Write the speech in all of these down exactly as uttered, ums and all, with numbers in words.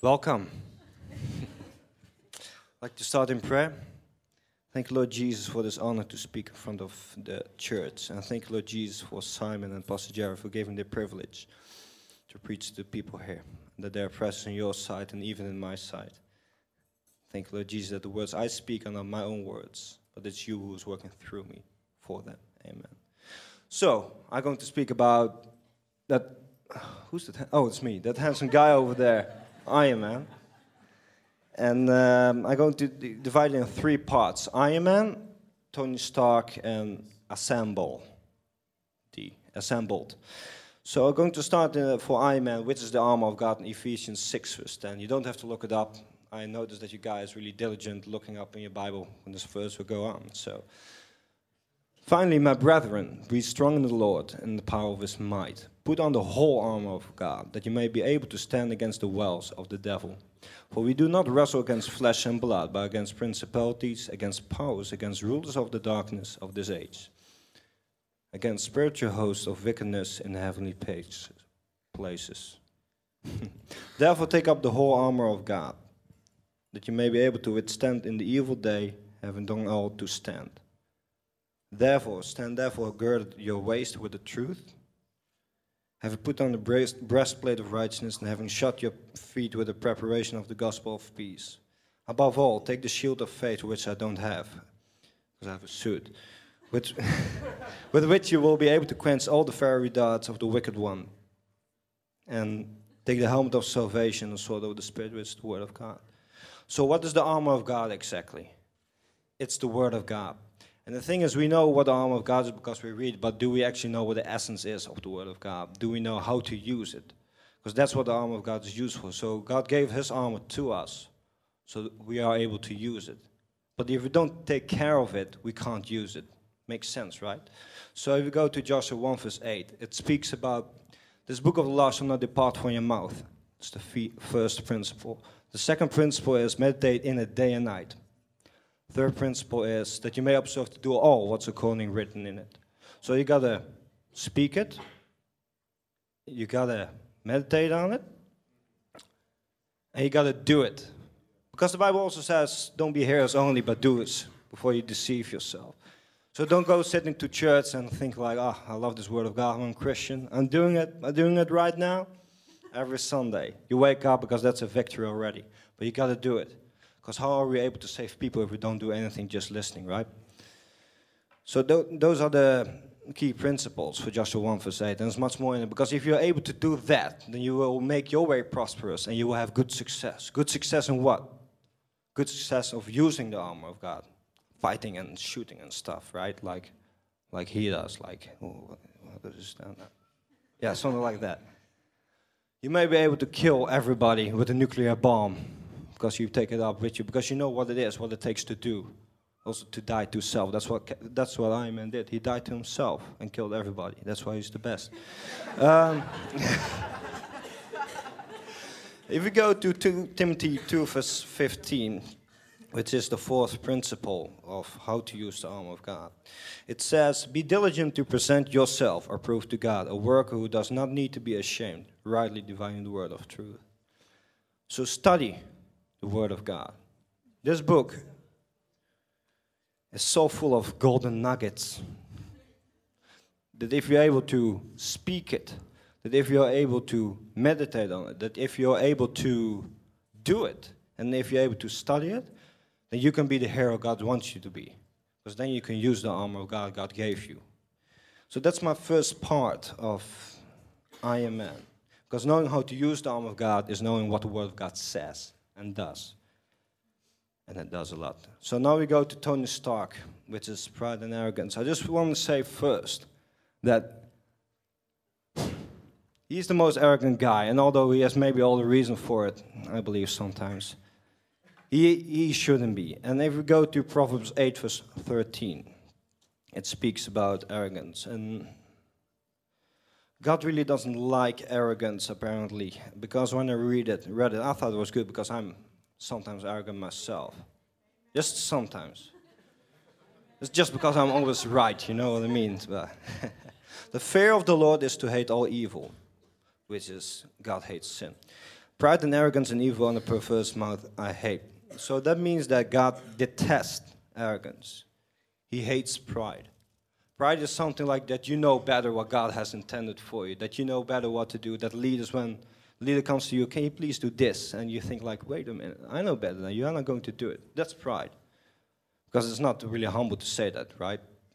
Welcome. I'd like to start in prayer. Thank you, Lord Jesus, for this honor to speak in front of the church. And thank you, Lord Jesus, for Simon and Pastor Jerry for giving the privilege to preach to the people here, that they are present on your side and even in my side. Thank you, Lord Jesus, that the words I speak are not my own words, but it's you who is working through me for them. Amen. So, I'm going to speak about that. Who's that? Oh, it's me. That handsome guy over there. Iron Man. And um, I'm going to d- divide it in three parts. Iron Man, Tony Stark, and Assemble. The Assembled. So I'm going to start uh, for Iron Man, which is the armor of God in Ephesians six, verse ten. You don't have to look it up. I noticed that you guys are really diligent looking up in your Bible when this verse will go on. So, finally, my brethren, be strong in the Lord and the power of his might. Put on the whole armor of God, that you may be able to stand against the wiles of the devil. For we do not wrestle against flesh and blood, but against principalities, against powers, against rulers of the darkness of this age, against spiritual hosts of wickedness in heavenly places. Therefore take up the whole armor of God, that you may be able to withstand in the evil day, having done all to stand. Therefore, stand therefore, gird your waist with the truth, having put on the breast, breastplate of righteousness, and having shod your feet with the preparation of the gospel of peace. Above all, take the shield of faith, which I don't have, because I have a suit, which, with which you will be able to quench all the fiery darts of the wicked one. And take the helmet of salvation and sword of the Spirit, which is the word of God. So what is the armor of God exactly? It's the word of God. And the thing is, we know what the armor of God is because we read, but do we actually know what the essence is of the word of God? Do we know how to use it? Because that's what the armor of God is used for. So God gave his armor to us, so that we are able to use it. But if we don't take care of it, we can't use it. Makes sense, right? So if we go to Joshua one verse eight, it speaks about, this book of the law shall not depart from your mouth. It's the fee- first principle. The second principle is meditate in it day and night. Third principle is that you may observe to do all what's according written in it. So you gotta speak it, you gotta meditate on it, and you gotta do it. Because the Bible also says, don't be hearers only, but doers, before you deceive yourself. So don't go sitting to church and think like, oh, I love this word of God, I'm a Christian. I'm doing it, I'm doing it right now, every Sunday. You wake up because that's a victory already, but you gotta do it. Because how are we able to save people if we don't do anything, just listening, right? So th- those are the key principles for Joshua one verse eight, and there's much more in it. Because if you're able to do that, then you will make your way prosperous, and you will have good success. Good success in what? Good success of using the armor of God. Fighting and shooting and stuff, right? Like like he does, like, oh, what does it stand up? Yeah, something like that. You may be able to kill everybody with a nuclear bomb, because you take it up with you, because you know what it is, what it takes to do. Also to die to self. That's what that's what Iron Man did. He died to himself and killed everybody. That's why he's the best. um, if we go to two, Timothy two verse fifteen, which is the fourth principle of how to use the armor of God. It says, be diligent to present yourself approved to God, a worker who does not need to be ashamed, rightly dividing the word of truth. So study the word of God. This book is so full of golden nuggets that if you're able to speak it, that if you're able to meditate on it, that if you're able to do it, and if you're able to study it, then you can be the hero God wants you to be. Because then you can use the armor of God God gave you. So that's my first part of Iron Man. Because knowing how to use the armor of God is knowing what the word of God says and does. And it does a lot. So now we go to Tony Stark, which is pride and arrogance. I just want to say first that he's the most arrogant guy, and although he has maybe all the reason for it, I believe sometimes, he, he shouldn't be. And if we go to Proverbs eight verse thirteen, it speaks about arrogance. And God really doesn't like arrogance, apparently, because when I read it, read it, I thought it was good because I'm sometimes arrogant myself. Just sometimes. It's just because I'm always right, you know what I mean? But the fear of the Lord is to hate all evil, which is God hates sin. Pride and arrogance and evil and a perverse mouth I hate. So that means that God detests arrogance. He hates pride. Pride is something like that you know better what God has intended for you, that you know better what to do, that leaders, when leader comes to you, can you please do this? And you think like, wait a minute, I know better than you, I'm not going to do it. That's pride. Because it's not really humble to say that, right?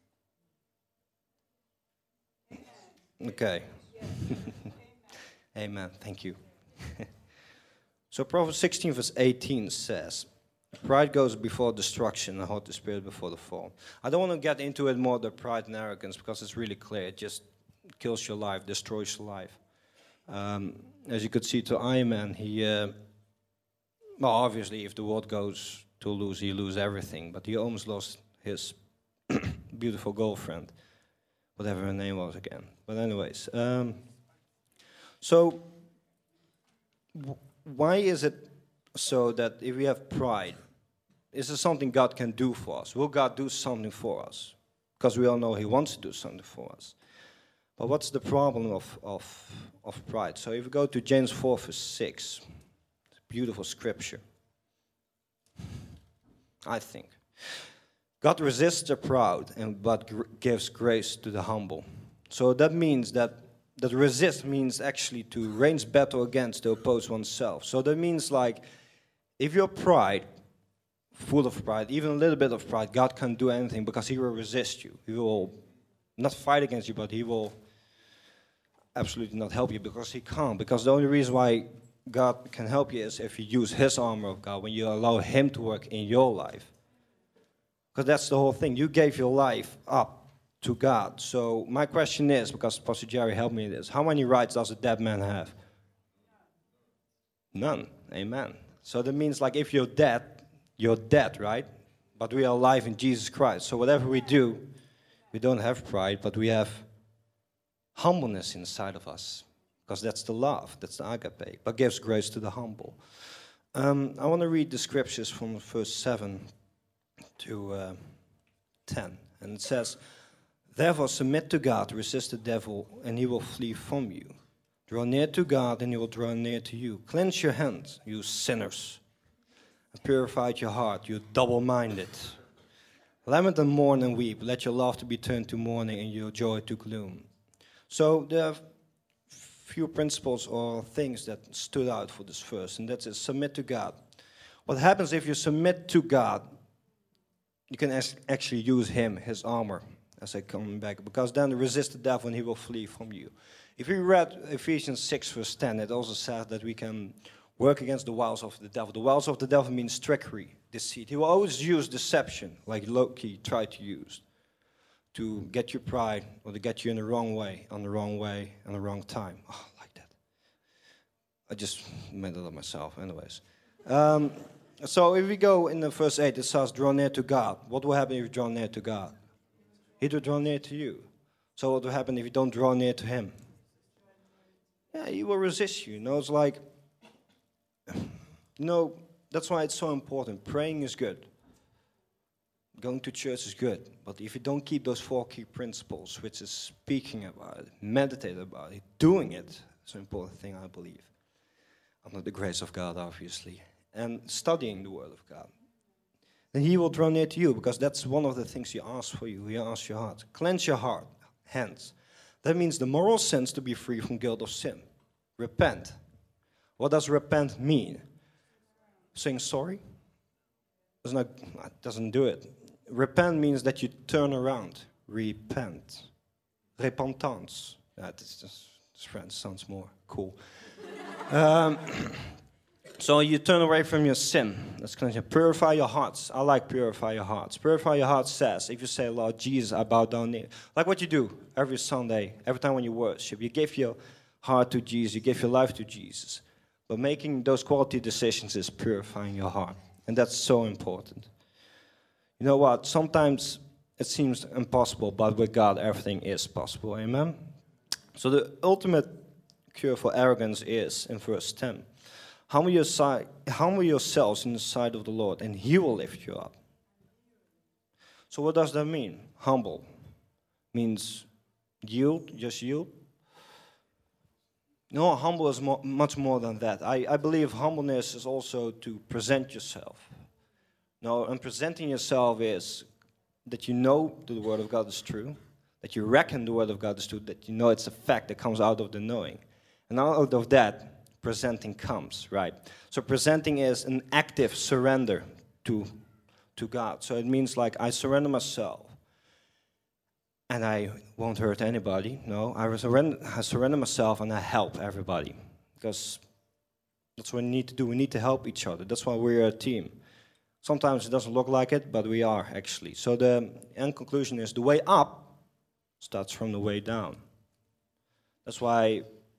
Okay. Amen. Thank you. So Proverbs sixteen verse eighteen says, pride goes before destruction and haughty spirit before the fall. I don't want to get into it more, the pride and arrogance, because it's really clear. It just kills your life, destroys your life. Um, as you could see to Iron Man, he, uh, well, obviously, if the world goes to lose, he lose everything. But he almost lost his beautiful girlfriend, whatever her name was again. But anyways, um, so w why is it so that if we have pride, is there something God can do for us? Will God do something for us? Because we all know he wants to do something for us. But what's the problem of, of, of pride? So if we go to James four verse six, it's a beautiful scripture, I think. God resists the proud, and but gr gives grace to the humble. So that means that that resist means actually to range battle against, to oppose oneself. So that means like, if you're pride, full of pride, even a little bit of pride, God can't do anything because he will resist you. He will not fight against you, but he will absolutely not help you because he can't. Because the only reason why God can help you is if you use his armor of God, when you allow him to work in your life. Because that's the whole thing. You gave your life up to God. So my question is, because Pastor Jerry helped me in this, how many rights does a dead man have? None. Amen. So that means like if you're dead, you're dead, right? But we are alive in Jesus Christ. So whatever we do, we don't have pride, but we have humbleness inside of us. Because that's the love, that's the agape, but gives grace to the humble. Um, I want to read the scriptures from verse seven to uh, ten. And it says, therefore submit to God, resist the devil, and he will flee from you. Draw near to God, and he will draw near to you. Cleanse your hands, you sinners, and purify your heart, you double-minded. Lament and mourn and weep. Let your laughter be turned to mourning and your joy to gloom. So there are few principles or things that stood out for this verse, and that is submit to God. What happens if you submit to God, you can actually use him, his armor, as I come back, because then resist the devil and he will flee from you. If you read Ephesians six verse ten, it also says that we can work against the wiles of the devil. The wiles of the devil means trickery, deceit. He will always use deception, like Loki tried to use, to get your pride or to get you in the wrong way, on the wrong way, on the wrong time. Oh, like that. I just made it up myself, anyways. Um, so if we go in the verse eight, it says, draw near to God. What will happen if you draw near to God? He will draw near to you. So what will happen if you don't draw near to him? Yeah, he will resist you. You know, it's like, you know, that's why it's so important. Praying is good. Going to church is good. But if you don't keep those four key principles, which is speaking about it, meditate about it, doing it, it's an important thing, I believe. Under the grace of God, obviously. And studying the Word of God. Then he will draw near to you, because that's one of the things he asks for you. He asks your heart. Cleanse your heart, hands. That means the moral sense to be free from guilt of sin. Repent. What does repent mean? Saying sorry? Does not, it doesn't do it. Repent means that you turn around. Repent. Repentance. Yeah, this, this, this French sounds more cool. um, so you turn away from your sin. That's cleansing. Purify your hearts. I like purify your hearts. Purify your heart says, if you say, Lord Jesus, I bow down near. Like what you do every Sunday, every time when you worship. You give your heart to Jesus. You give your life to Jesus. But making those quality decisions is purifying your heart. And that's so important. You know what? Sometimes it seems impossible, but with God, everything is possible. Amen? So the ultimate cure for arrogance is, in verse ten, humble, your side, humble yourselves in the sight of the Lord, and he will lift you up. So what does that mean? Humble means yield, just yield. No, humble is mo much more than that. I, I believe humbleness is also to present yourself. No, and presenting yourself is that you know that the Word of God is true, that you reckon the Word of God is true, that you know it's a fact that comes out of the knowing. And out of that, presenting comes, right? So presenting is an active surrender to, to God. So it means like I surrender myself. And I won't hurt anybody. No, I surrender, I surrender myself and I help everybody. Because that's what we need to do. We need to help each other. That's why we're a team. Sometimes it doesn't look like it, but we are actually. So the end conclusion is the way up starts from the way down. That's why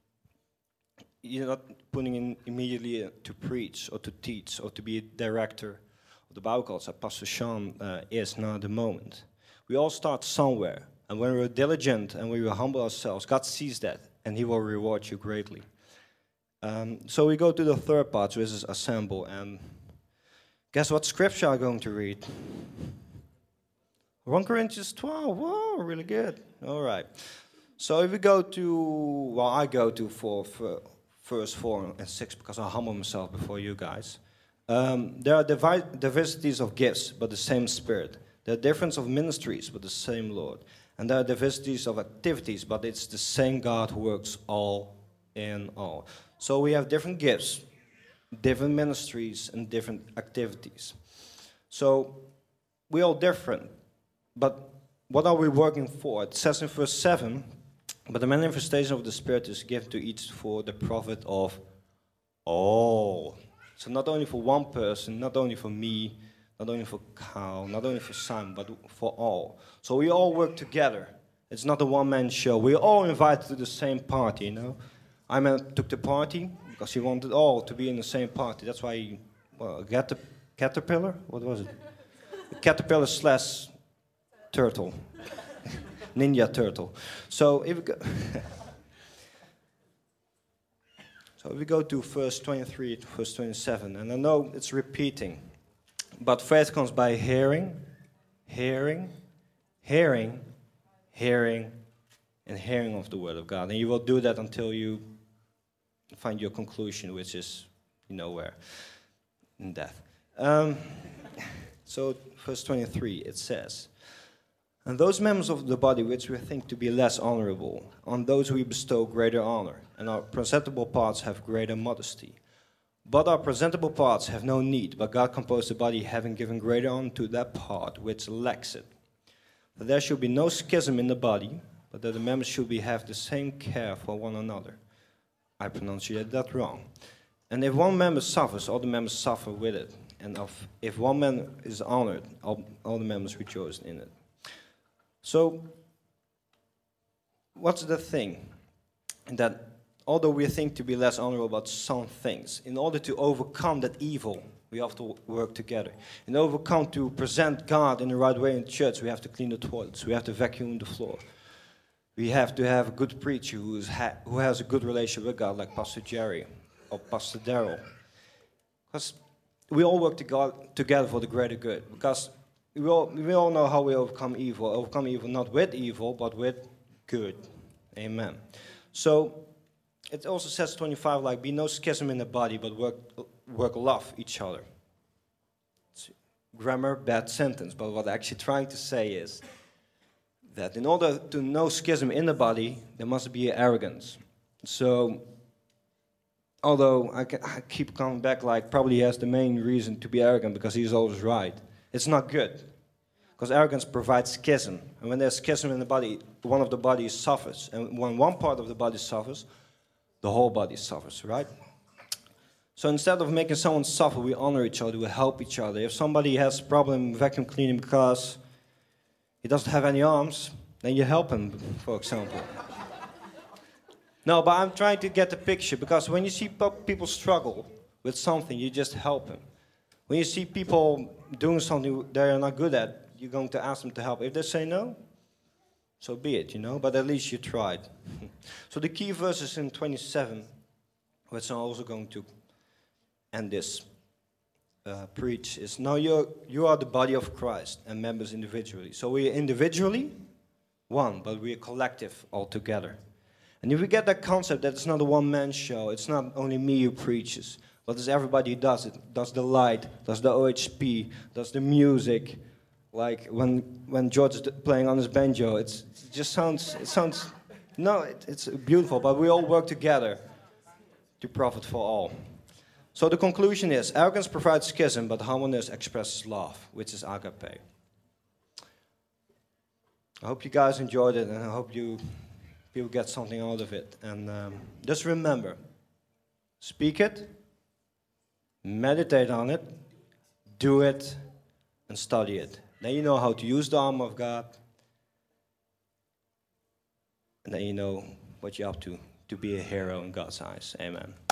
you're not putting in immediately to preach or to teach or to be a director of the Bible college, like Pastor Sean uh, is now at the moment. We all start somewhere. And when we're diligent and we will humble ourselves, God sees that, and He will reward you greatly. Um, so we go to the third part, which is assemble. And guess what scripture I'm going to read? First Corinthians twelve. Whoa, really good. All right. So if we go to, well, I go to for, for verse four and six because I humble myself before you guys. Um, there are divi diversities of gifts, but the same Spirit. There are difference of ministries, but the same Lord. And there are diversities of activities, but it's the same God who works all in all. So we have different gifts, different ministries, and different activities. So we're all different. But what are we working for? It says in verse seven, but the manifestation of the Spirit is given to each for the profit of all. So not only for one person, not only for me, not only for Carl, not only for Simon, but for all. So we all work together. It's not a one-man show. We're all invited to the same party, you know. I took the party because he wanted all to be in the same party. That's why he, well, get the caterpillar? What was it? A caterpillar slash turtle. Ninja turtle. So if we go, so if we go to verse twenty-three to verse twenty-seven, and I know it's repeating. But faith comes by hearing, hearing, hearing, hearing, and hearing of the Word of God. And you will do that until you find your conclusion, which is, you know where, in death. Um, so, verse twenty-three, it says, and those members of the body which we think to be less honorable, on those we bestow greater honor, and our presentable parts have greater modesty. But our presentable parts have no need, but God composed the body, having given greater honor to that part which lacks it. That there should be no schism in the body, but that the members should be, have the same care for one another. I pronunciate that wrong. And if one member suffers, all the members suffer with it. And of, if one man is honored, all, all the members rejoice in it. So, what's the thing? That although we think to be less honorable about some things, in order to overcome that evil, we have to work together. In order to overcome to present God in the right way in church, we have to clean the toilets, we have to vacuum the floor. We have to have a good preacher who, is ha who has a good relationship with God, like Pastor Jerry or Pastor Daryl. Because we all work to God, together for the greater good. Because we all, we all know how we overcome evil. Overcome evil not with evil, but with good. Amen. So, it also says twenty-five, like, be no schism in the body, but work, work love each other. It's grammar, bad sentence, but what I'm actually trying to say is that in order to no schism in the body, there must be arrogance. So, although I, can, I keep coming back, like, probably he has the main reason to be arrogant because he's always right. It's not good, because arrogance provides schism. And when there's schism in the body, one of the bodies suffers. And when one part of the body suffers, the whole body suffers, right? So instead of making someone suffer, we honor each other, we help each other. If somebody has a problem vacuum cleaning because he doesn't have any arms, then you help him, for example. No, but I'm trying to get the picture, because when you see people struggle with something, you just help them. When you see people doing something they're not good at, you're going to ask them to help. If they say no, so be it, you know, but at least you tried. So the key verses in twenty-seven, which I'm also going to end this uh, preach, is now you're, you are the body of Christ and members individually. So we are individually one, but we are collective all together. And if we get that concept that it's not a one-man show, it's not only me who preaches, but it's everybody who does it, does the light, does the O H P, does the music. Like when when George is playing on his banjo, it's, it just sounds, it sounds, no, it, it's beautiful, but we all work together to profit for all. So the conclusion is, arrogance provides schism, but humbleness expresses love, which is agape. I hope you guys enjoyed it, and I hope you people get something out of it. And um, just remember, speak it, meditate on it, do it, and study it. Then you know how to use the armor of God, and then you know what you're up to, to be a hero in God's eyes. Amen.